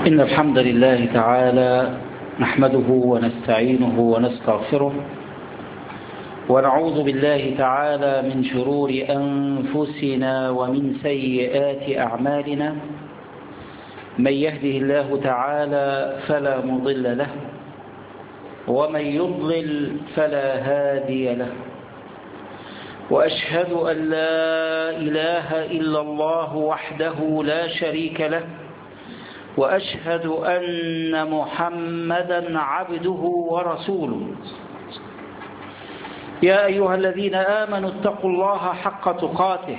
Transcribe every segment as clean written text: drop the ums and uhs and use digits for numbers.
إن الحمد لله تعالى نحمده ونستعينه ونستغفره ونعوذ بالله تعالى من شرور أنفسنا ومن سيئات أعمالنا. من يهده الله تعالى فلا مضل له ومن يضلل فلا هادي له، وأشهد أن لا إله إلا الله وحده لا شريك له، وأشهد أن محمدا عبده ورسوله. يا أيها الذين آمنوا اتقوا الله حق تقاته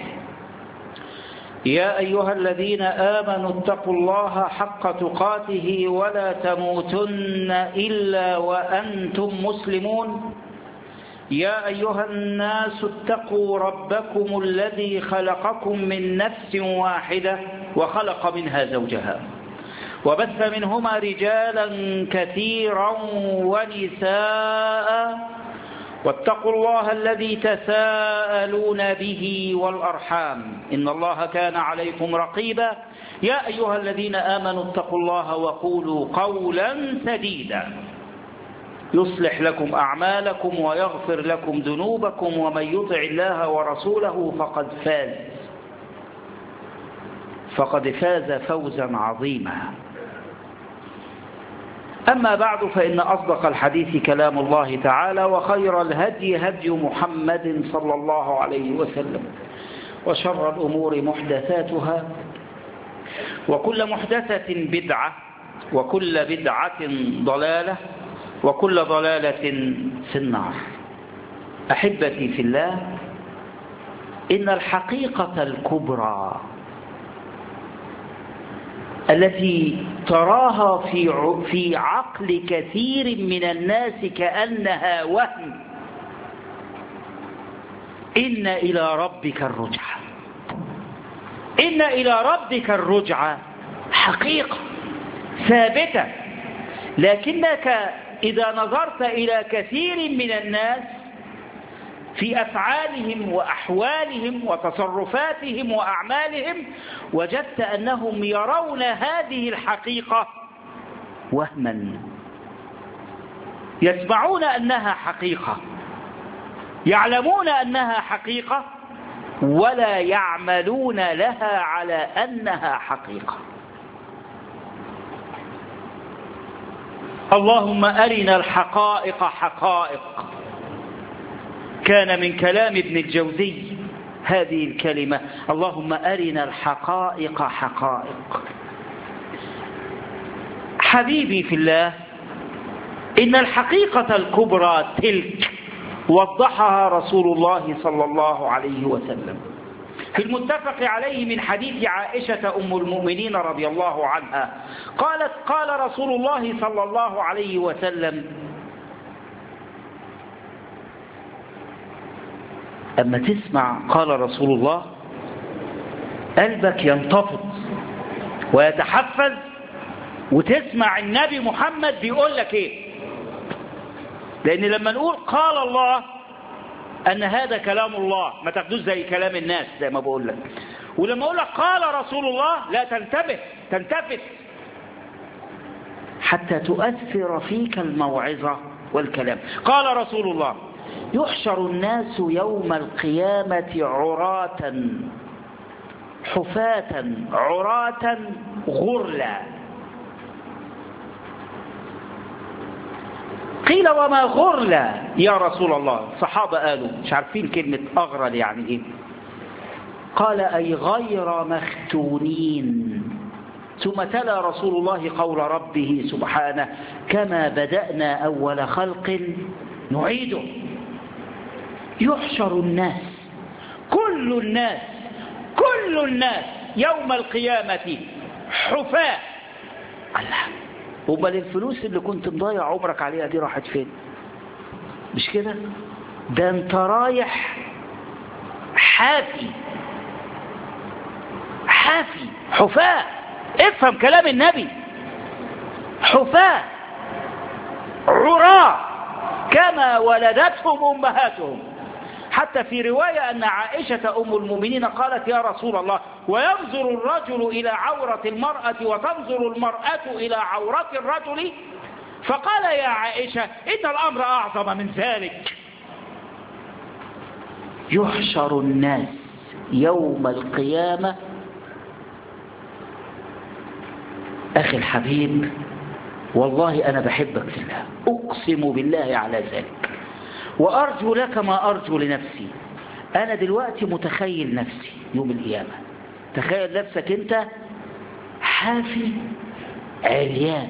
يا أيها الذين آمنوا اتقوا الله حق تقاته ولا تموتن إلا وأنتم مسلمون. يا أيها الناس اتقوا ربكم الذي خلقكم من نفس واحدة وخلق منها زوجها وبث منهما رجالا كثيرا ونساء، واتقوا الله الذي تساءلون به والأرحام إن الله كان عليكم رقيبا. يا أيها الذين آمنوا اتقوا الله وقولوا قولا سديدا يصلح لكم أعمالكم ويغفر لكم ذنوبكم، ومن يطع الله ورسوله فقد فاز فوزا عظيما. أما بعد، فإن أصدق الحديث كلام الله تعالى، وخير الهدي هدي محمد صلى الله عليه وسلم، وشر الأمور محدثاتها، وكل محدثة بدعة، وكل بدعة ضلالة، وكل ضلالة في النار. أحبتي في الله، إن الحقيقة الكبرى التي تراها في عقل كثير من الناس كأنها وهم، إن إلى ربك الرجعة. إن إلى ربك الرجعة حقيقة ثابتة، لكنك إذا نظرت إلى كثير من الناس في أفعالهم وأحوالهم وتصرفاتهم وأعمالهم، وجدت أنهم يرون هذه الحقيقة وهما، يسمعون أنها حقيقة، يعلمون أنها حقيقة، ولا يعملون لها على أنها حقيقة. اللهم أرنا الحقائق حقائق. كان من كلام ابن الجوزي هذه الكلمة: اللهم أرنا الحقائق حقائق. حبيبي في الله، إن الحقيقة الكبرى تلك وضحها رسول الله صلى الله عليه وسلم في المتفق عليه من حديث عائشة أم المؤمنين رضي الله عنها قالت: قال رسول الله صلى الله عليه وسلم: أما تسمع قال رسول الله قلبك ينتفض ويتحفز، وتسمع النبي محمد بيقول لك ايه. لأن لما نقول قال الله أن هذا كلام الله، ما تاخدوش زي كلام الناس زي ما بقول لك. ولما أقول لك قال رسول الله، لا تلتفت حتى تؤثر فيك الموعظة والكلام. قال رسول الله: يحشر الناس يوم القيامة عراة حفاة عراة غرلا. قيل: وما غرلا يا رسول الله؟ الصحابة قالوا مش عارفين كلمة أغرل يعني إيه. قال: أي غير مختونين. ثم تلا رسول الله قول ربه سبحانه: كما بدأنا أول خلق نعيده. يحشر الناس، كل الناس يوم القيامة حفاة. الله، أمال الفلوس اللي كنت مضيع عمرك عليها دي راحت فين؟ مش كده؟ ده انت رايح حافي حفاة. افهم كلام النبي: حفاة عراة كما ولدتهم أمهاتهم. حتى في رواية أن عائشة أم المؤمنين قالت يا رسول الله وينظر الرجل إلى عورة المرأة وتنظر المرأة إلى عورة الرجل؟ فقال يا عائشة إن الأمر أعظم من ذلك. يحشر الناس يوم القيامة أخي الحبيب، والله أنا بحبك في الله، أقسم بالله على ذلك، وأرجو لك ما أرجو لنفسي. أنا دلوقتي متخيل نفسي يوم القيامة، تخيل نفسك أنت حافي عريان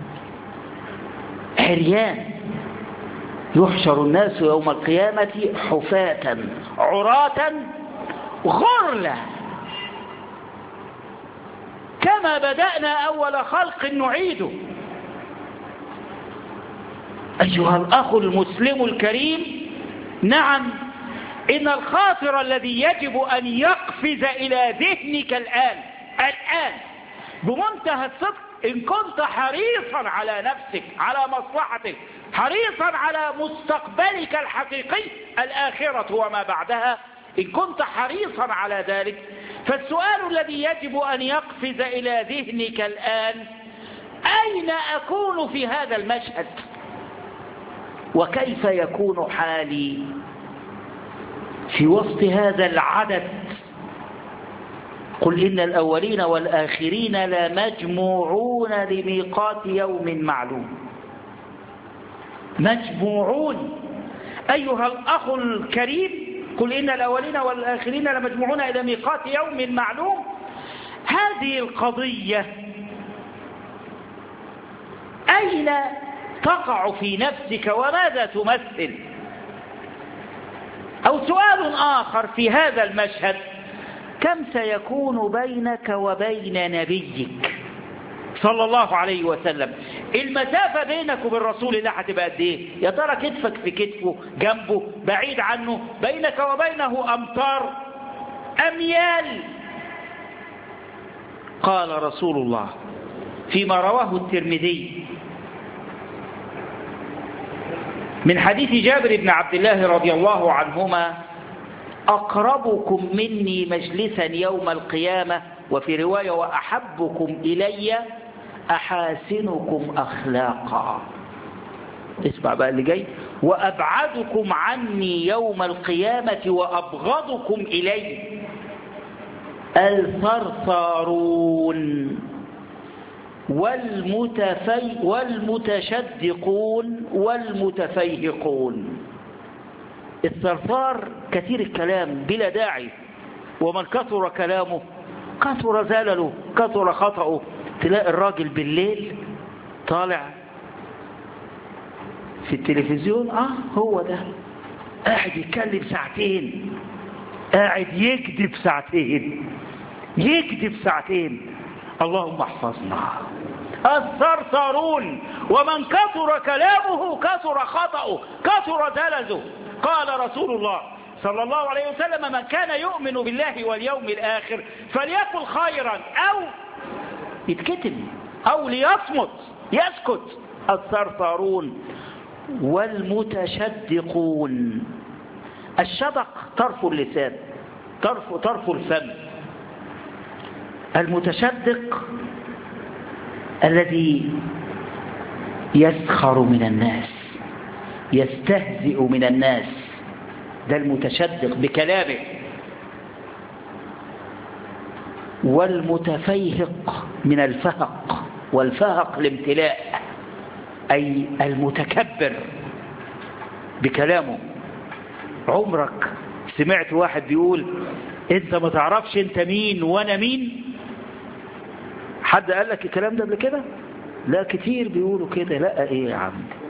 عريان. يحشر الناس يوم القيامة حفاة عراة غرلا كما بدأنا أول خلق نعيده. أيها الأخ المسلم الكريم، نعم، إن الخاطر الذي يجب أن يقفز إلى ذهنك الآن بمنتهى الصدق، إن كنت حريصا على نفسك، على مصلحتك، حريصا على مستقبلك الحقيقي الآخرة وما بعدها، إن كنت حريصا على ذلك، فالسؤال الذي يجب أن يقفز إلى ذهنك الآن: أين أكون في هذا المشهد؟ وكيف يكون حالي في وسط هذا العدد؟ قل إن الأولين والآخرين لمجموعون لميقات يوم معلوم. مجموعون أيها الأخ الكريم، قل إن الأولين والآخرين لمجموعون إلى ميقات يوم معلوم. هذه القضية أين تقع في نفسك وماذا تمثل؟ أو سؤال آخر في هذا المشهد: كم سيكون بينك وبين نبيك صلى الله عليه وسلم؟ المسافة بينك وبين رسول الله هتبقى قد ايه؟ يا ترى كتفك في كتفه، جنبه، بعيد عنه، بينك وبينه أمتار، أميال؟ قال رسول الله فيما رواه الترمذي من حديث جابر بن عبد الله رضي الله عنهما: أقربكم مني مجلسا يوم القيامة، وفي رواية: وأحبكم إلي أحاسنكم أخلاقا. اسمع بقى اللي جاي: وأبعدكم عني يوم القيامة وأبغضكم إلي الثرثارون والمتشدقون والمتفيهقون. الثرثار كثير الكلام بلا داعي، ومن كثر كلامه كثر زلله كثر خطأه. تلاقي الراجل بالليل طالع في التلفزيون، هو ده قاعد يتكلم ساعتين، قاعد يكذب ساعتين. اللهم احفظنا. الثرثارون، ومن كثر كلامه كثر خطأه كثر زلله. قال رسول الله صلى الله عليه وسلم: من كان يؤمن بالله واليوم الآخر فليقل خيرا أو يتكتم أو ليصمت يسكت. الثرثارون والمتشدقون. الشدق طرف اللسان، طرف الفم. المتشدق الذي يسخر من الناس، يستهزئ من الناس، ده المتشدق بكلامه. والمتفيهق من الفهق، والفهق الامتلاء، أي المتكبر بكلامه. عمرك سمعت واحد بيقول: انت ما تعرفش انت مين وانا مين؟ حد قال لك الكلام ده قبل كده؟ لا، كتير بيقولوا كده. لا، ايه يا عم؟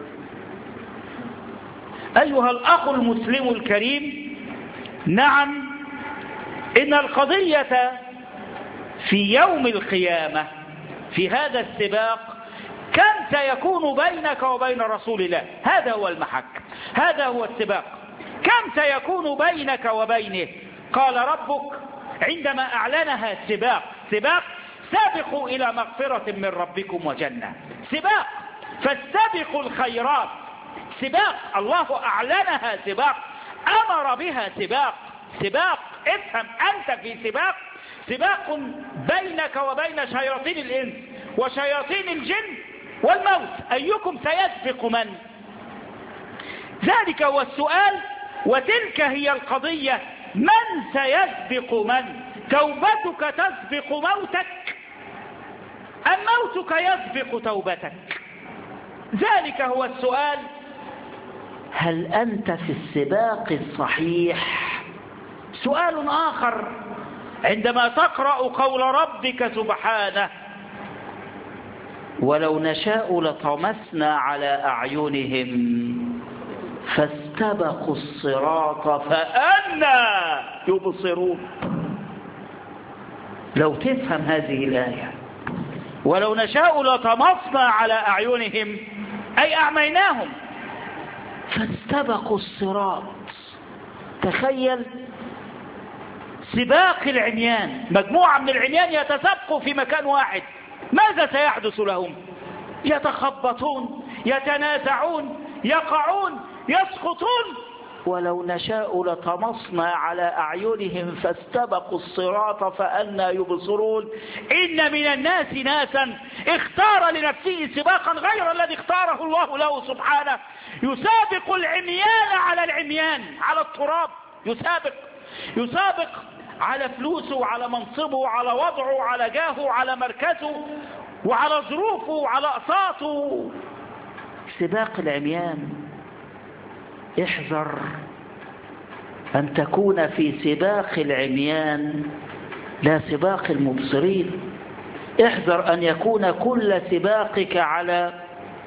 ايها الاخ المسلم الكريم، نعم، ان القضية في يوم القيامة في هذا السباق كم سيكون بينك وبين رسول الله. هذا هو المحك، هذا هو السباق. كم سيكون بينك وبينه؟ قال ربك عندما أعلنها سباق سابقوا إلى مغفرة من ربكم وجنة. سباق، فاستبقوا الخيرات. سباق الله أعلنها سباق. أمر بها سباق. افهم، أنت في سباق بينك وبين شياطين الإنس وشياطين الجن والموت، أيكم سيسبق من؟ ذلك هو السؤال، وتلك هي القضية. من سيسبق من؟ توبتك تسبق موتك أم موتك يسبق توبتك؟ ذلك هو السؤال. هل أنت في السباق الصحيح؟ سؤال آخر عندما تقرأ قول ربك سبحانه: ولو نشاء لطمسنا على أعينهم فاستبقوا الصراط فأنى يبصرون. لو تفهم هذه الآية، ولو نشاء لطمسنا على أعينهم أي أعميناهم فاستبقوا الصراط. تخيل سباق العميان، مجموعة من العميان يتسابقوا في مكان واحد، ماذا سيحدث لهم؟ يتخبطون، يتنازعون، يقعون، يسقطون. ولو نشاء لطمسنا على أعينهم فاستبقوا الصراط فأنى يبصرون. إن من الناس ناسا اختار لنفسه سباقا غير الذي اختاره الله له سبحانه، يسابق العميان على العميان، على التراب، يسابق على فلوسه وعلى منصبه وعلى وضعه وعلى جاهه وعلى مركزه وعلى ظروفه وعلى أقساطه. سباق العميان. احذر أن تكون في سباق العميان لا سباق المبصرين. احذر أن يكون كل سباقك على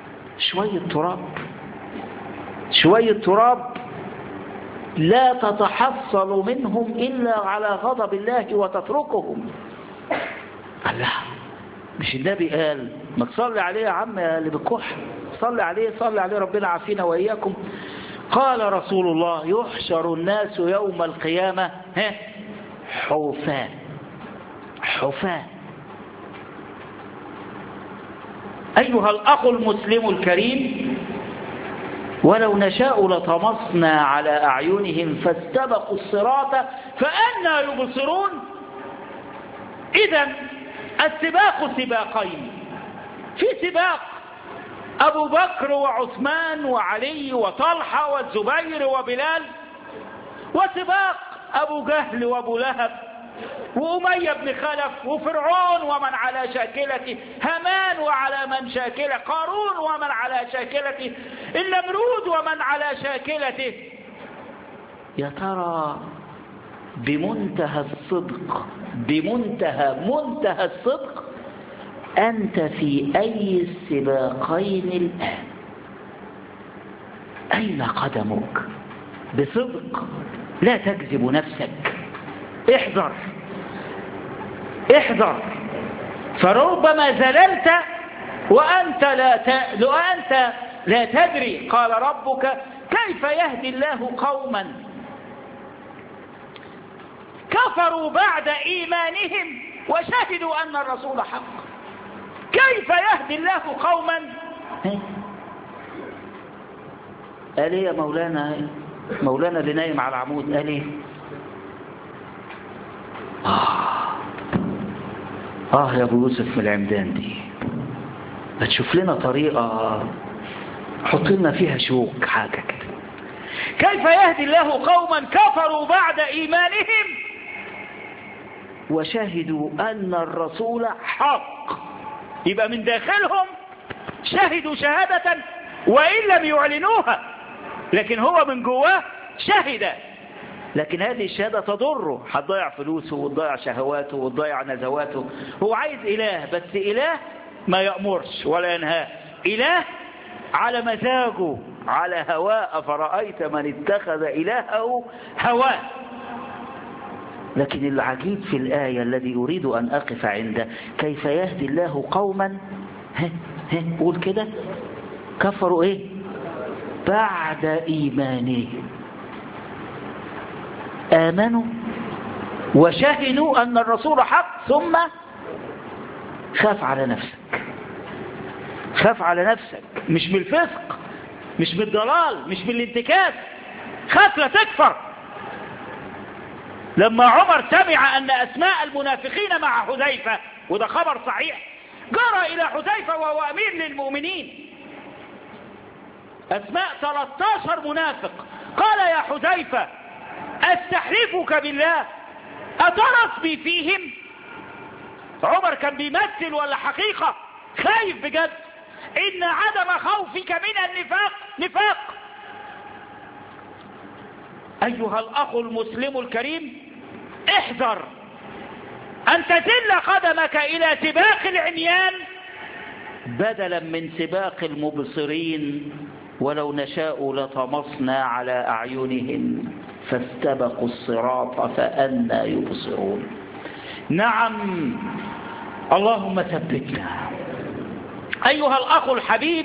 شوية تراب لا تتحصل منهم إلا على غضب الله وتتركهم. الله، مش النبي قال ما تصلي عليه يا عم اللي بكح، صلي عليه ربنا عافينا وإياكم. قال رسول الله: يحشر الناس يوم القيامة حفاة. أيها الأخ المسلم الكريم، ولو نشاء لطمسنا على أعينهم فاستبقوا الصراط فأنى يبصرون. إذن السباق سباقين، في سباق أبو بكر وعثمان وعلي وطلحة والزبير وبلال، وسباق أبو جهل وأبو لهب وأمية بن خلف وفرعون ومن على شاكلته، هامان وعلى من شاكله، قارون ومن على شاكلته، النمرود ومن على شاكلته. يا ترى بمنتهى الصدق أنت في أي السباقين الآن؟ أين قدمك؟ بصدق، لا تكذب نفسك. احذر، فربما زللت وأنت لا تدري. قال ربك: كيف يهدي الله قوما كفروا بعد إيمانهم وشهدوا أن الرسول حق. كيف يهدي الله قوما؟ قال ايه يا مولانا اللي نايم على العمود؟ قال ايه؟ يا ابو يوسف من العمدان دي، ما تشوف لنا طريقة حط لنا فيها شوك حاجة كده. كيف يهدي الله قوما كفروا بعد إيمانهم وشهدوا أن الرسول حق؟ يبقى من داخلهم شهدوا شهادة وإن لم يعلنوها، لكن هو من جواه شهد. لكن هذه الشهادة تضره، هتضيع فلوسه وتضيع شهواته وتضيع نزواته. هو عايز إله، بس إله ما يأمرش ولا ينهى، إله على مزاجه على هواه. أفرأيت من اتخذ إلهه هواه. لكن العجيب في الآية الذي أريد أن أقف عنده: كيف يهدي الله قوما قول كده كفروا إيه بعد إيمانهم، آمنوا وشهدوا أن الرسول حق. ثم خاف على نفسك، مش بالفسق، مش بالضلال، مش بالانتكاس، خاف لا تكفر. لما عمر سمع أن أسماء المنافقين مع حذيفة، وده خبر صحيح، جرى إلى حذيفة وهو أمير للمؤمنين، أسماء 13 منافق، قال يا حذيفة أستحلفك بالله أترى فيهم؟ عمر كان بيمثل ولا حقيقة؟ خايف بجد. إن عدم خوفك من النفاق نفاق. أيها الأخ المسلم الكريم، احذر أن تزل قدمك إلى سباق العميان بدلا من سباق المبصرين. ولو نشاء لطمسنا على أعينهم فاستبقوا الصراط فأنى يبصرون. نعم، اللهم ثبتنا. أيها الأخ الحبيب،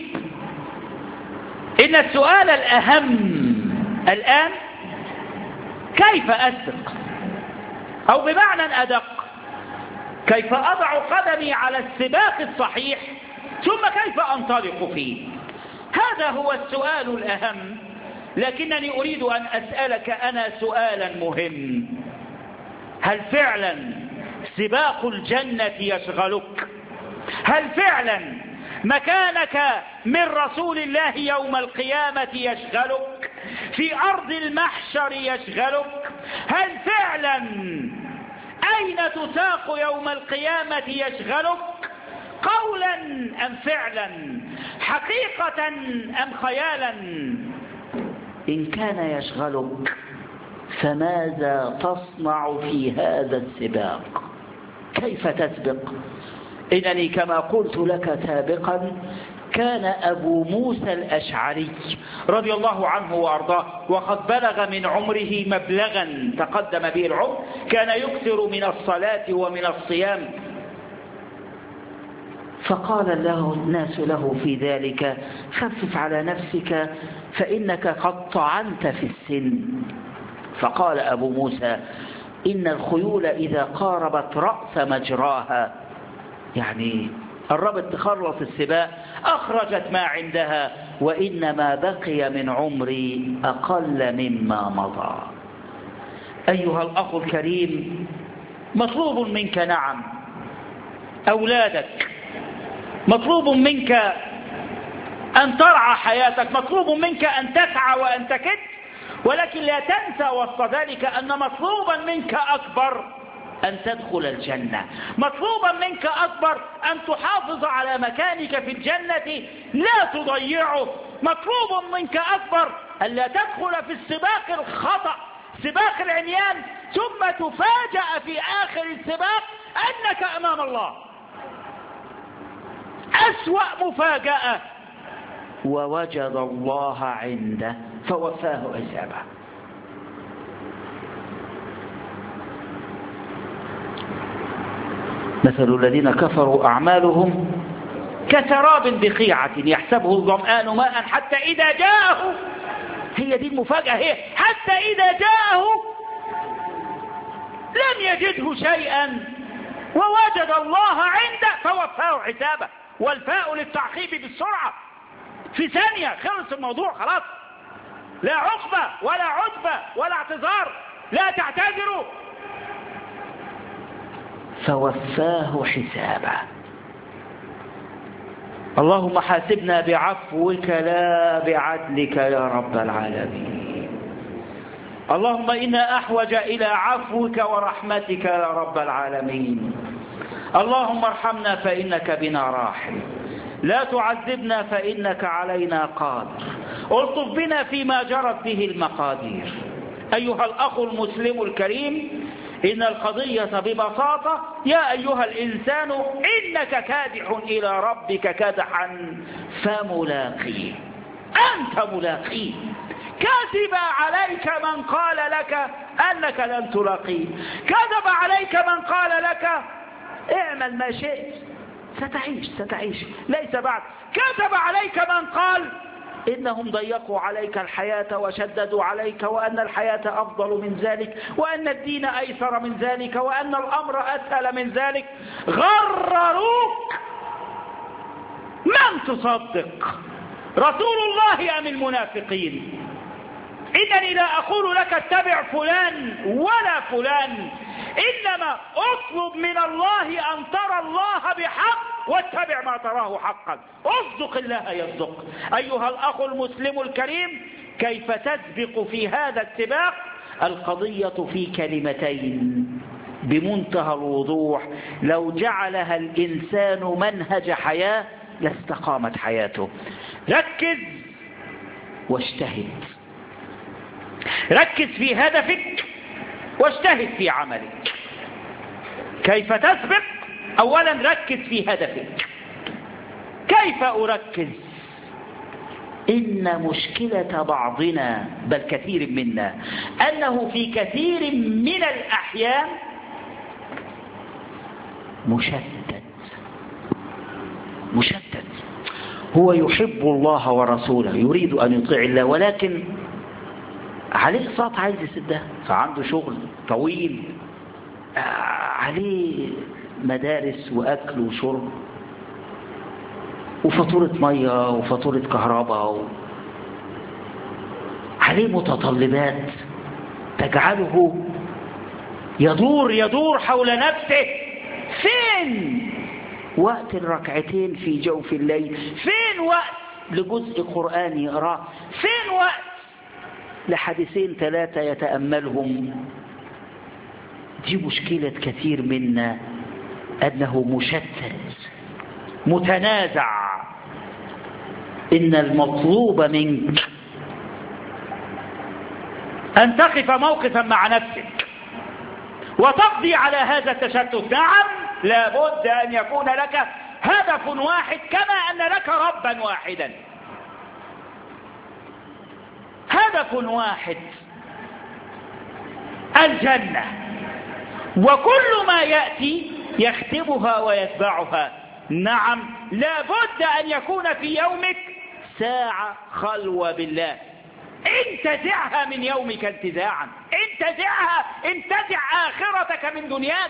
إن السؤال الأهم الآن كيف أسبق، أو بمعنى أدق كيف أضع قدمي على السباق الصحيح، ثم كيف أنطلق فيه. هذا هو السؤال الأهم. لكنني أريد أن أسألك أنا سؤالا مهم: هل فعلا سباق الجنة يشغلك؟ هل فعلا مكانك من رسول الله يوم القيامة يشغلك؟ في أرض المحشر يشغلك؟ هل فعلا أين تساق يوم القيامة يشغلك؟ قولا أم فعلا؟ حقيقة أم خيالا؟ إن كان يشغلك فماذا تصنع في هذا السباق؟ كيف تسبق؟ إنني كما قلت لك سابقا، كان أبو موسى الأشعري رضي الله عنه وأرضاه وقد بلغ من عمره مبلغا تقدم به العمر، كان يكثر من الصلاة ومن الصيام، فقال له الناس له في ذلك: خفف على نفسك فإنك قد طعنت في السن. فقال أبو موسى: إن الخيول إذا قاربت رأس مجراها، يعني قربت تخلص السباق، أخرجت ما عندها، وإنما بقي من عمري أقل مما مضى. أيها الأخ الكريم، مطلوب منك نعم أولادك، مطلوب منك أن ترعى حياتك، مطلوب منك أن تسعى وأن تكد، ولكن لا تنسى وسط ذلك أن مطلوبا منك أكبر أن تدخل الجنة. مطلوبا منك أكبر أن تحافظ على مكانك في الجنة لا تضيعه. مطلوب منك أكبر أن لا تدخل في السباق الخطأ، سباق العميان، ثم تفاجأ في آخر السباق أنك أمام الله أسوأ مفاجأة، ووجد الله عنده فوفاه حسابه. مثل الذين كفروا أعمالهم كسراب بقيعة يحسبه الظمآن ماء حتى إذا جاءه، هي دي المفاجأة، هي حتى إذا جاءه لم يجده شيئا ووجد الله عنده فوفاه حسابه. والفاء للتعقيب بالسرعة، في ثانية خلص الموضوع خلاص، لا عقبة ولا عتبة ولا اعتذار، لا تعتذروا. فوفاه حسابه. اللهم حاسبنا بعفوك لا بعدلك يا رب العالمين. اللهم إنا أحوج إلى عفوك ورحمتك يا رب العالمين. اللهم ارحمنا فإنك بنا راحم، لا تعذبنا فإنك علينا قادر، الطف بنا فيما جرت به المقادير. أيها الأخ المسلم الكريم، إن القضية ببساطة: يا أيها الإنسان إنك كادح إلى ربك كدحا فملاقيه. أنت ملاقيه. كذب عليك من قال لك أنك لن تلاقيه، كذب عليك من قال لك اعمل ما شئت ستعيش ليس بعد، كذب عليك من قال إنهم ضيقوا عليك الحياة وشددوا عليك، وأن الحياة أفضل من ذلك، وأن الدين أيسر من ذلك، وأن الأمر أسهل من ذلك. غرروك. من تصدق، رسول الله أم المنافقين؟ إنني لا أقول لك اتبع فلان ولا فلان، إنما اطلب من الله أن ترى الله بحق واتبع ما تراه حقا. اصدق الله يصدق. أيها الأخ المسلم الكريم، كيف تسبق في هذا السباق؟ القضية في كلمتين بمنتهى الوضوح، لو جعلها الإنسان منهج حياة لاستقامت حياته. ركز واجتهد. ركز في هدفك واجتهد في عملك. كيف تسبق؟ أولا ركز في هدفك. كيف أركز؟ إن مشكلة بعضنا بل كثير منا أنه في كثير من الأحيان مشتت. هو يحب الله ورسوله، يريد أن يطيع الله، ولكن عليه اقساط عايز يسدها، فعنده شغل طويل، عليه مدارس وأكل وشرب وفاتورة مية وفاتورة كهرباء، عليه متطلبات تجعله يدور حول نفسه. فين وقت الركعتين في جوف الليل؟ فين وقت لجزء قرآن يقرأ؟ فين وقت لحديثين 3 يتأملهم؟ دي مشكلة كثير منا، أنه مشتت متنازع. إن المطلوب منك أن تقف موقفا مع نفسك وتقضي على هذا التشتت. نعم، لابد أن يكون لك هدف واحد، كما أن لك ربا واحدا. هدف واحد، الجنة، وكل ما يأتي يختمها ويتبعها. نعم، لابد أن يكون في يومك ساعة خلوة بالله. انتزعها من يومك انتزاعا، انتزع آخرتك من دنياك.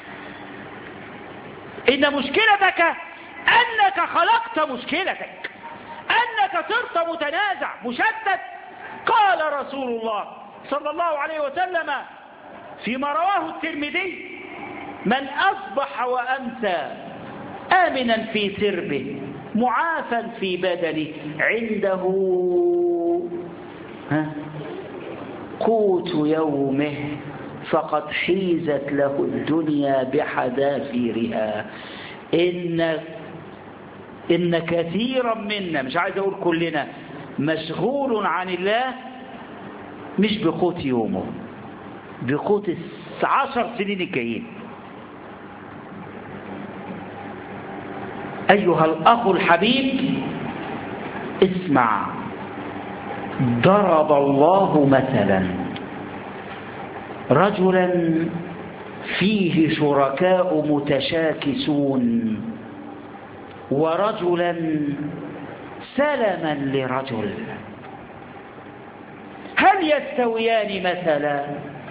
إن مشكلتك أنك خلقت مشكلتك، أنك صرت متنازع مشتت. قال رسول الله صلى الله عليه وسلم فيما رواه الترمذي: من أصبح وأمسى آمنا في سربه معافى في بدنه عنده قوت يومه فقد حيزت له الدنيا بحذافيرها. إن كثيرا منا، مش عايز أقول كلنا، مشغول عن الله، مش بقوت يومه، بقوت 10 سنين الجايين. أيها الأخ الحبيب، اسمع. ضرب الله مثلا رجلا فيه شركاء متشاكسون ورجلا سلما لرجل، هل يستويان مثلا؟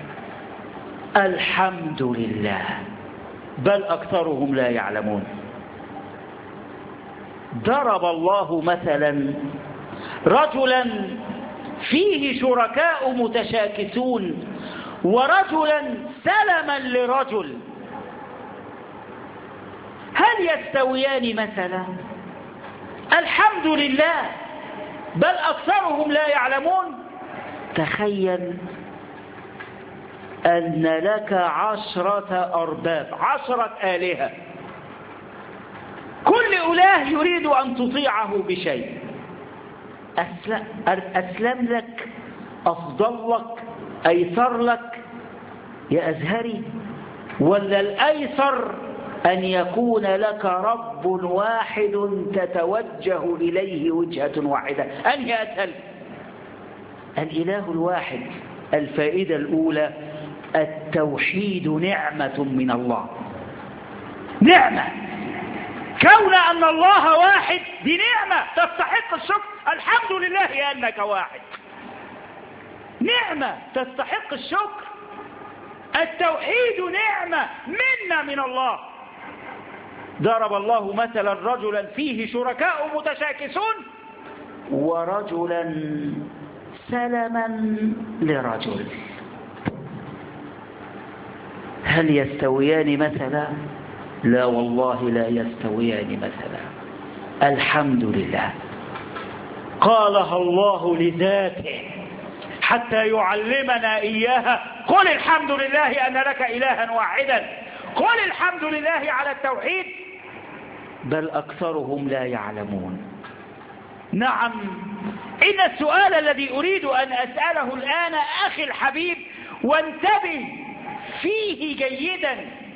الحمد لله، بل أكثرهم لا يعلمون. ضرب الله مثلا رجلا فيه شركاء متشاكسون ورجلا سلما لرجل، هل يستويان مثلا؟ الحمد لله، بل أكثرهم لا يعلمون. تخيل أن لك 10 أرباب، 10 آلهة، كل إله يريد أن تطيعه بشيء. أسلم لك، أفضل لك، أيسر لك يا أزهري؟ ولا الأيسر أن يكون لك رب واحد تتوجه إليه وجهة واحدة؟ أنهي أسهل؟ الإله الواحد. الفائدة الأولى: التوحيد نعمة من الله، نعمة. كون أن الله واحد دي نعمة تستحق الشكر. الحمد لله أنك واحد، نعمة تستحق الشكر. التوحيد نعمة منا من الله. ضرب الله مثلا رجلا فيه شركاء متشاكسون ورجلا سلما لرجل. هل يستويان مثلا؟ لا والله لا يستويان مثلا. الحمد لله قالها الله لذاته حتى يعلمنا إياها. قل الحمد لله أن لك إلها واحدا، قل الحمد لله على التوحيد، بل أكثرهم لا يعلمون. نعم، إن السؤال الذي أريد أن أسأله الآن أخي الحبيب، وانتبه فيه جيدا،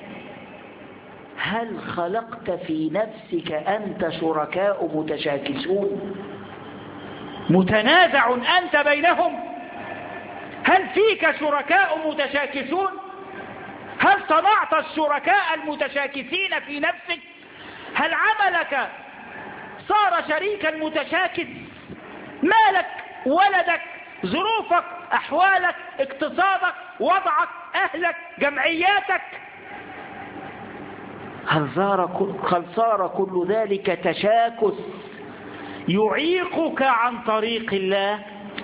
هل خلقت في نفسك أنت شركاء متشاكسون متنازع أنت بينهم؟ هل فيك شركاء متشاكسون؟ هل صنعت الشركاء المتشاكسين في نفسك؟ هل عملك صار شريكا متشاكس؟ مالك، ولدك، ظروفك، أحوالك، اقتصادك، وضعك، أهلك، جمعياتك، هل صار كل ذلك تشاكس يعيقك عن طريق الله؟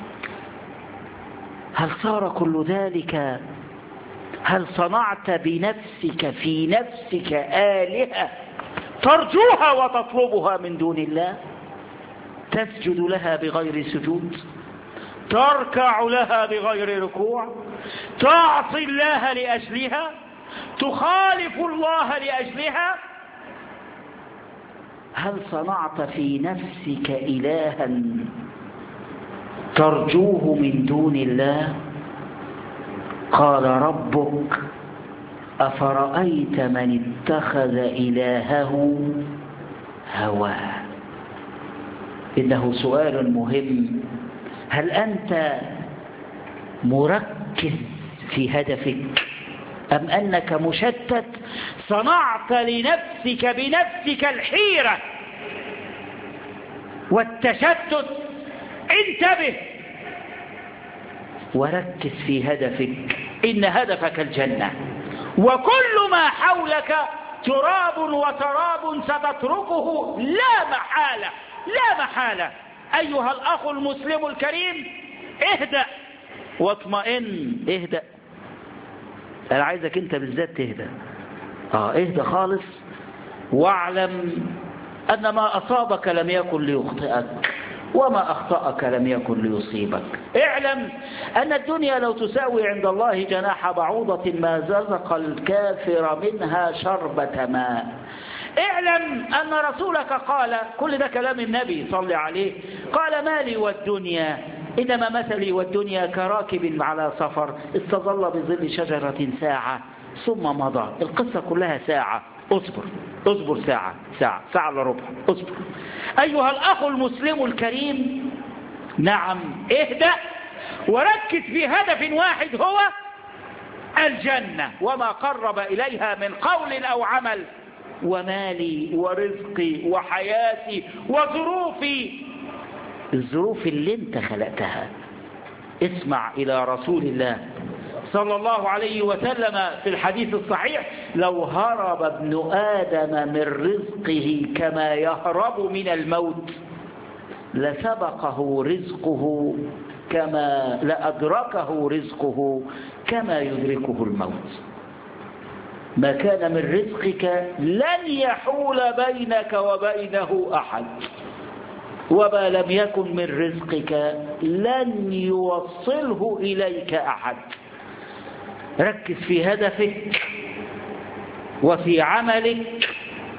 هل صار كل ذلك؟ هل صنعت بنفسك في نفسك آلهة ترجوها وتطلبها من دون الله؟ تسجد لها بغير سجود، تركع لها بغير ركوع، تعصي الله لأجلها، تخالف الله لأجلها. هل صنعت في نفسك إلها ترجوه من دون الله؟ قال ربك أفرأيت من اتخذ إلهه هواه. إنه سؤال مهم. هل أنت مركز في هدفك أم أنك مشتت؟ صنعت لنفسك بنفسك الحيرة والتشتت. انتبه وركز في هدفك، إن هدفك الجنة، وكل ما حولك تراب وسراب ستتركه لا محالة، لا محالة. أيها الأخ المسلم الكريم، اهدأ واطمئن. اهدأ، أنا عايزك أنت بالذات تهدأ. اهدأ خالص، واعلم أن ما أصابك لم يكن ليخطئك، وما أخطأك لم يكن ليصيبك. اعلم أن الدنيا لو تساوي عند الله جناح بعوضة ما زلق الكافر منها شربة ماء. اعلم أن رسولك قال، كل ده كلام النبي صلى عليه، قال ما لي والدنيا إنما مثلي والدنيا كراكب على سفر استظل بظل شجرة ساعة ثم مضى. القصة كلها ساعة. اصبر ساعة إلا ربع، اصبر. أيها الأخ المسلم الكريم، نعم، اهدأ وركز في هدف واحد، هو الجنة وما قرب إليها من قول أو عمل، ومالي ورزقي وحياتي وظروفي، الظروف اللي انت خلقتها. اسمع إلى رسول الله صلى الله عليه وسلم في الحديث الصحيح: لو هرب ابن آدم من رزقه كما يهرب من الموت لسبقه رزقه لأدركه رزقه كما يدركه الموت. ما كان من رزقك لن يحول بينك وبينه أحد، وما لم يكن من رزقك لن يوصله إليك أحد. ركز في هدفك وفي عملك.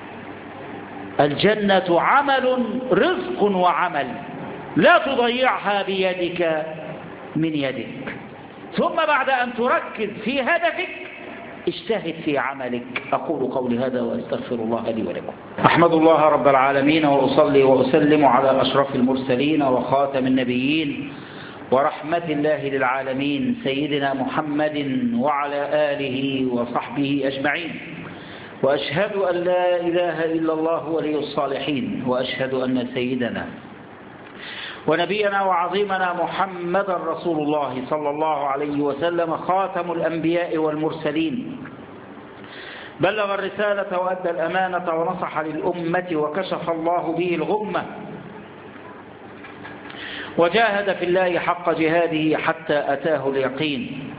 الجنة عمل، رزق وعمل، لا تضيعها بيدك من يدك. ثم بعد أن تركز في هدفك اجتهد في عملك. أقول قولي هذا وأستغفر الله لي ولكم. أحمد الله رب العالمين وأصلي وأسلم على أشرف المرسلين وخاتم النبيين ورحمة الله للعالمين سيدنا محمد وعلى آله وصحبه أجمعين. وأشهد أن لا إله إلا الله ولي الصالحين، وأشهد أن سيدنا ونبينا وعظيمنا محمد رسول الله صلى الله عليه وسلم خاتم الأنبياء والمرسلين، بلغ الرسالة وأدى الأمانة ونصح للأمة وكشف الله به الغمة، وجاهد في الله حق جهاده حتى أتاه اليقين.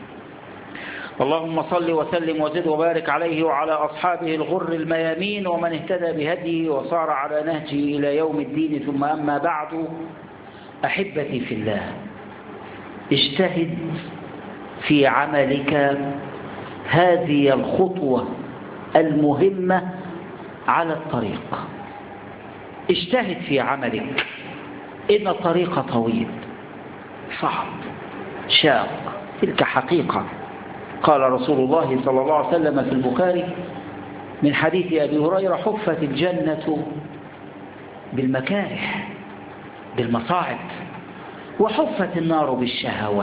اللهم صل وسلم وزد وبارك عليه وعلى أصحابه الغر الميامين ومن اهتدى بهديه وصار على نهجه إلى يوم الدين. ثم أما بعد، أحبتي في الله، اجتهد في عملك هذه الخطوة المهمة على الطريق. اجتهد في عملك، إن الطريق طويل صعب شاق، تلك حقيقة. قال رسول الله صلى الله عليه وسلم في البخاري من حديث أبي هريرة: حفت الجنة بالمكاره بالمصاعب، وحفت النار بالشهوات.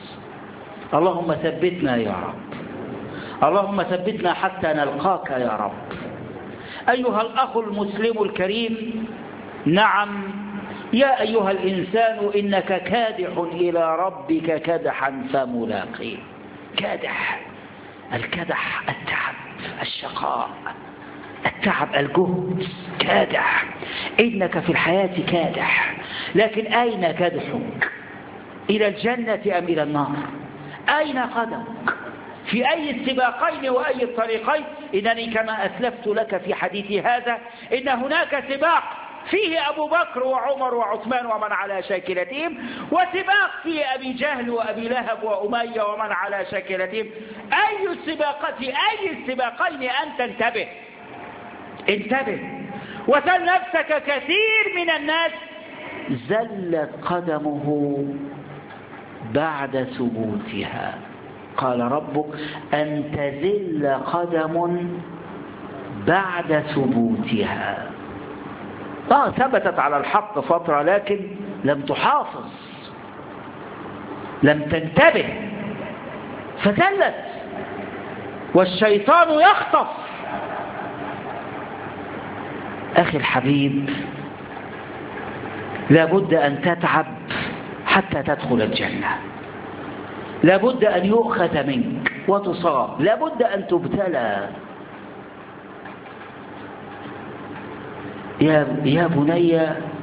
اللهم ثبتنا يا رب، اللهم ثبتنا حتى نلقاك يا رب. أيها الأخ المسلم الكريم، نعم يا أيها الإنسان إنك كادح إلى ربك كدحا فملاقيه. كادح، الكدح التعب، الشقاء، التعب، الجهد. كادح، إنك في الحياة كادح، لكن أين كدحك؟ إلى الجنة أم إلى النار؟ أين قدمك؟ في أي السباقين وأي الطريقين؟ إنني كما أسلفت لك في حديثي هذا إن هناك سباق فيه أبو بكر وعمر وعثمان ومن على شاكلتهم، وسباق فيه أبي جهل وأبي لهب وأمية ومن على شاكلتهم. أي السباقين أنت؟ انتبه انتبه، وسل نفسك. كثير من الناس زلت قدمه بعد ثبوتها. قال ربك: أن تزل قدم بعد ثبوتها. ثبتت على الحق فترة، لكن لم تحافظ، لم تنتبه، فزلت، والشيطان يخطف. أخي الحبيب، لابد أن تتعب حتى تدخل الجنة، لابد أن يؤخذ منك وتصاب، لابد أن تبتلى. يا بني،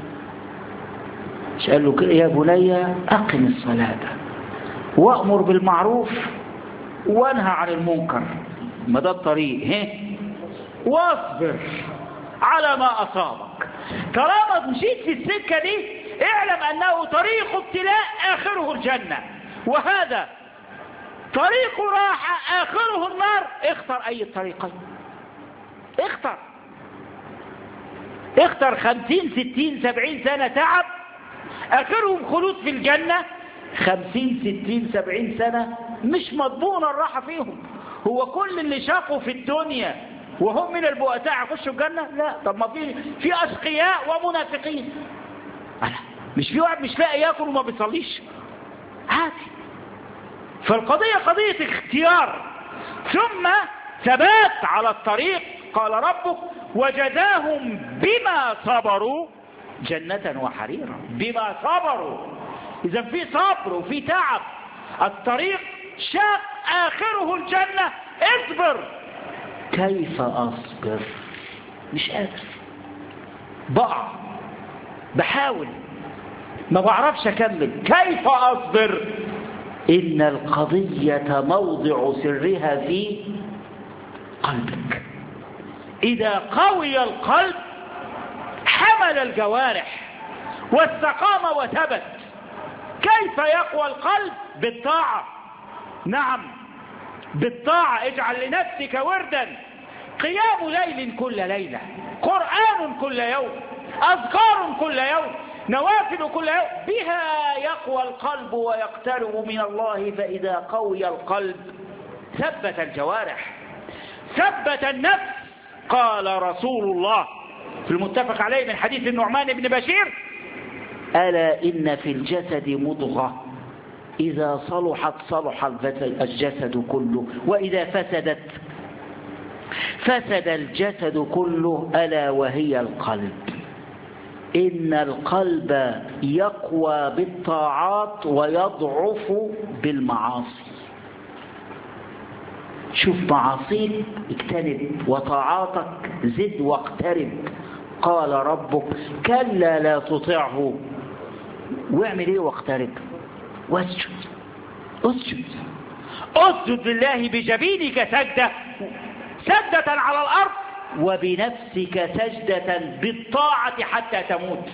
قال له كده: يا بني أقم الصلاة وأمر بالمعروف وانهى عن المنكر. ما ده الطريق، واصبر على ما أصابك. طالما مشيت في السكة دي، اعلم أنه طريق ابتلاء آخره الجنة، وهذا طريق راحة آخره النار. اختر أي الطريقين، اختر 50 60 70 سنة تعب آخرهم خلود في الجنة. 50 60 70 سنة مش مضمونة الراحة فيهم. هو كل اللي شافوا في الدنيا وهم من البؤساء يخشوا الجنة؟ لا. طب ما في أشقياء ومنافقين. مش في واحد مش لاقي ياكل وما بيصليش عادي. فالقضية قضية اختيار ثم ثبات على الطريق. قال ربك: وجزاهم بما صبروا جنة وحريرا. بما صبروا، إذا في صبر وفي تعب. الطريق شاق آخره الجنة. اصبر. كيف أصبر؟ مش قادر، بقع، بحاول، ما بعرفش أكمل. كيف أصبر؟ إن القضية موضع سرها في قلبك. إذا قوي القلب حمل الجوارح واستقام وثبت. كيف يقوى القلب؟ بالطاعة. نعم بالطاعة. اجعل لنفسك وردا: قيام ليل كل ليلة، قرآن كل يوم، أذكار كل يوم، نوافل كل يوم. بها يقوى القلب ويقترب من الله. فإذا قوي القلب ثبت الجوارح، ثبت النفس. قال رسول الله في المتفق عليه من حديث النعمان بن بشير: ألا إن في الجسد مضغة إذا صلحت صلح الجسد كله، وإذا فسدت فسد الجسد كله، ألا وهي القلب. إن القلب يقوى بالطاعات ويضعف بالمعاصي. شوف معاصيك اجتنب، وطاعاتك زد واقترب. قال ربك: كلا لا تطعه واعمل ايه؟ واقترب واسجد. اسجد لله بجبينك سجدة على الأرض، وبنفسك سجدة بالطاعة حتى تموت.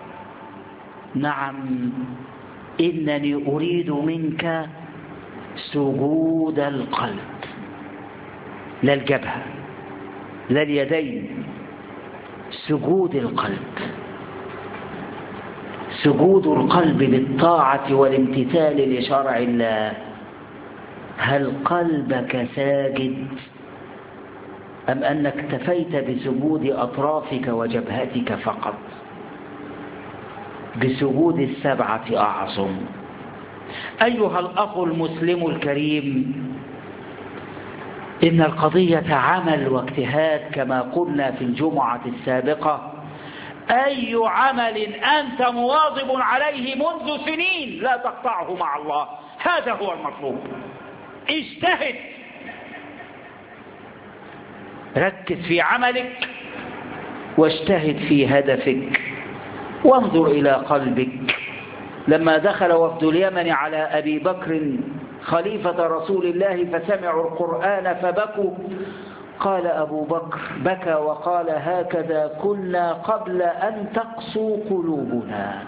نعم، إنني أريد منك سجود القلب، لا الجبهة لا اليدين، سجود القلب. سجود القلب بالطاعة والامتثال لشرع الله. هل قلبك ساجد أم أنك اكتفيت بسجود أطرافك وجبهتك فقط؟ بسجود السبعة أعظم. أيها الأخ المسلم الكريم، إن القضية عمل واجتهاد كما قلنا في الجمعة السابقة. أي عمل أنت مواظب عليه منذ سنين لا تقطعه مع الله، هذا هو المطلوب. اجتهد، ركز في عملك واجتهد في هدفك، وانظر إلى قلبك. لما دخل وفد اليمن على أبي بكر خليفة رسول الله فسمعوا القرآن فبكوا، قال أبو بكر بكى وقال: هكذا كنا قبل أن تقسو قلوبنا.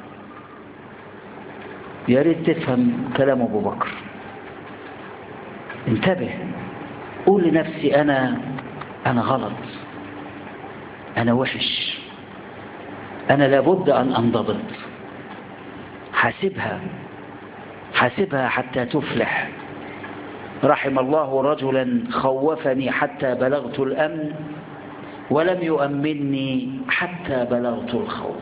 يا ريت تفهم كلام أبو بكر. انتبه، قول لنفسي أنا غلط، أنا وحش، أنا لابد أن أنضبط. حاسبها حتى تفلح. رحم الله رجلا خوفني حتى بلغت الأمن، ولم يؤمنني حتى بلغت الخوف.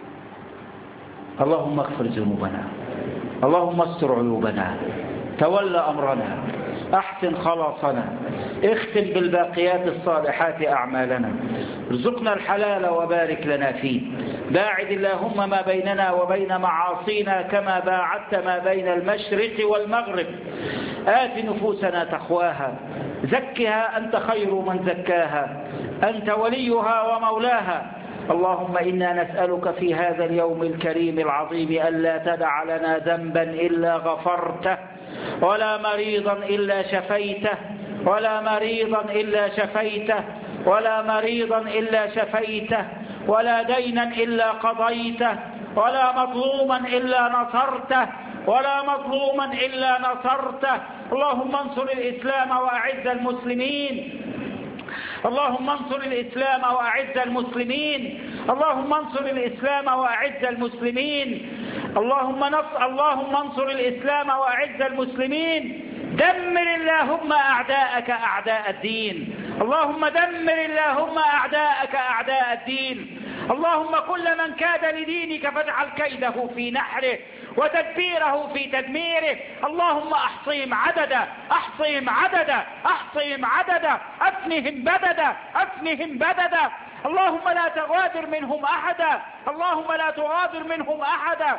اللهم اغفر ذنوبنا، اللهم استر عيوبنا، تولى أمرنا، أحسن خلاصنا، اختم بالباقيات الصالحات أعمالنا، ارزقنا الحلال وبارك لنا فيه، باعد اللهم ما بيننا وبين معاصينا كما باعدت ما بين المشرق والمغرب. آت نفوسنا تقواها، زكها أنت خير من زكاها، أنت وليها ومولاها. اللهم إنا نسألك في هذا اليوم الكريم العظيم ألا تدع لنا ذنبا إلا غفرته، ولا مريضا إلا شفيته، ولا مريضا إلا شفيته، ولا مريضا إلا شفيته، ولا دينا إلا قضيته، ولا مظلوما إلا نصرته، ولا مظلوما إلا نصرته. اللهم انصر الإسلام وأعز المسلمين، اللهم انصر الإسلام وأعز المسلمين، اللهم انصر الإسلام وأعز المسلمين، اللهم انصر الإسلام وأعز المسلمين. دمر اللهم أعداءك أعداء الدين، اللهم دمر اللهم أعداءك أعداء الدين. اللهم كل من كاد لدينك فاجعل كيده في نحره وتدبيره في تدميره. اللهم احصهم عددا، احصهم عددا، احصهم عددا، افنهم بددا، افنهم بددا. اللهم لا تغادر منهم احدا، اللهم لا تغادر منهم احدا.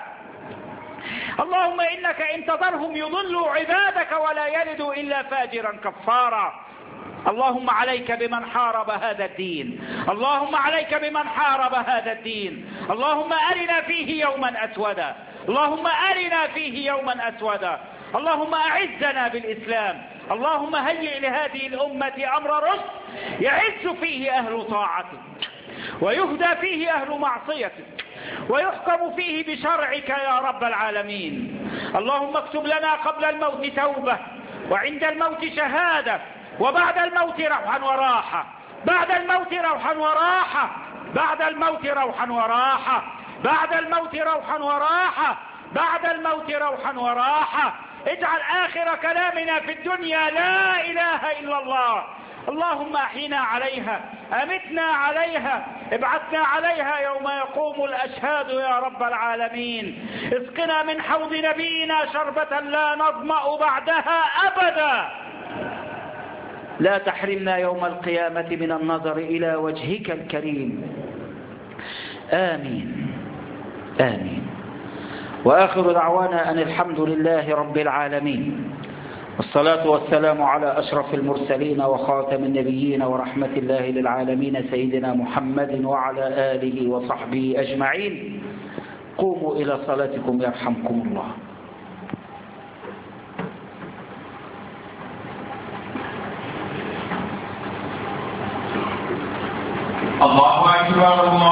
اللهم إنك إن تذرهم يضلوا عبادك ولا يلدوا إلا فاجرا كفارا. اللهم عليك بمن حارب هذا الدين، اللهم عليك بمن حارب هذا الدين. اللهم أرنا فيه يوما أسودا، اللهم أرنا فيه يوما أسودا. اللهم أعزنا بالإسلام، اللهم هيئ لهذه الأمة أمر رشد يعز فيه أهل طاعتك ويهدى فيه أهل معصيتك ويحكم فيه بشرعك يا رب العالمين. اللهم اكتب لنا قبل الموت توبة، وعند الموت شهادة، وبعد الموت روحا وراحة، بعد الموت روحا وراحة، بعد الموت روحا وراحة، بعد الموت روحا وراحة، بعد الموت روحا وراحة. اجعل آخر كلامنا في الدنيا لا إله إلا الله. اللهم أحينا عليها، أمتنا عليها، ابعثنا عليها يوم يقوم الأشهاد يا رب العالمين. اسقنا من حوض نبينا شربة لا نظمأ بعدها أبدا. لا تحرمنا يوم القيامة من النظر إلى وجهك الكريم. آمين آمين. وآخر دعوانا أن الحمد لله رب العالمين، والصلاة والسلام على أشرف المرسلين وخاتم النبيين ورحمة الله للعالمين سيدنا محمد وعلى آله وصحبه أجمعين. قوموا إلى صلاتكم يرحمكم الله. الله أكبر.